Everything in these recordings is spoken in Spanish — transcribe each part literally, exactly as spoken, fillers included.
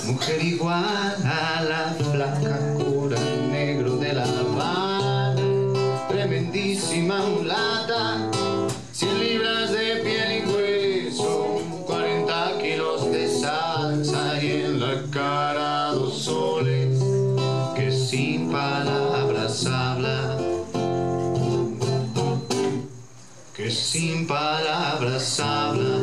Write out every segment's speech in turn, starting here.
mujer igual a la flaca cura negro de La Habana, tremendísima mulata, cien libras de piel y hueso, cuarenta kilos de salsa y en la cara dos soles que sin palabras habla, que sin palabras habla.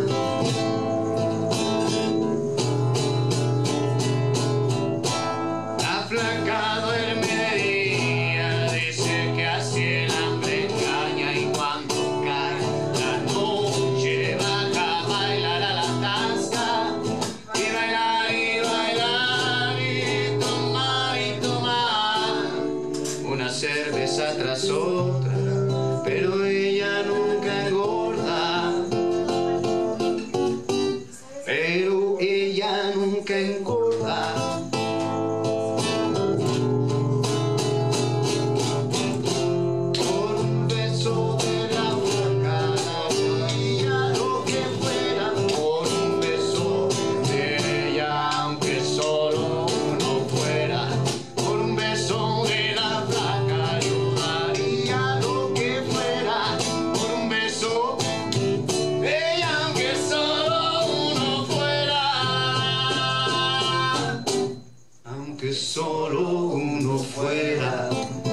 La flaca duerme de día, dice que así el hambre engaña, y cuando cae la noche baja a bailar a la tasca, y bailar y bailar y tomar y tomar una cerveza tras otra, pero ella nunca engorda, pero ella nunca engorda. Por un beso de la flaca daría lo que fuera, por un beso de ella aunque solo uno fuera, por un beso de la flaca yo daría lo que fuera, por un beso de ella aunque solo uno fuera, aunque solo uno fuera.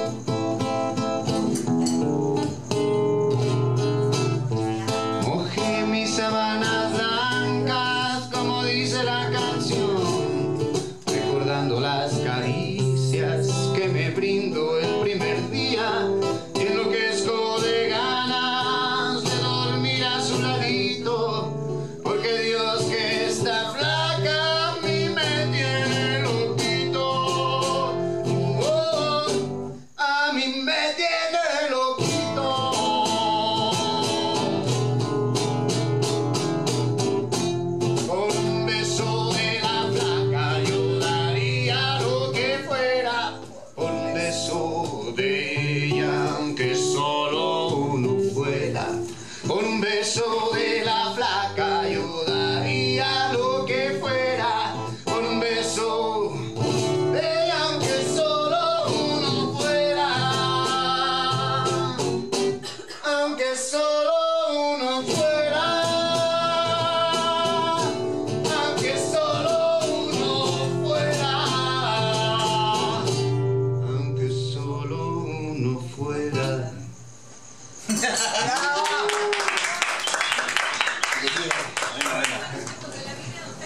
Mojé mis sábanas blancas, como dice la canción, recordando las caricias que me brindó el primer día, y enloquezco de ganas de dormir a su ladito, porque Dios que esta flaca a mí me tiene loquito, oh, a mí me tiene loquito. Por un beso de la flaca yo daría lo que fuera, por un beso de ella aunque solo uno fuera, por un beso de la flaca yo daría lo que fuera, por un beso de ella aunque solo uno fuera, aunque solo uno fuera, aunque solo uno fuera, aunque solo uno fuera.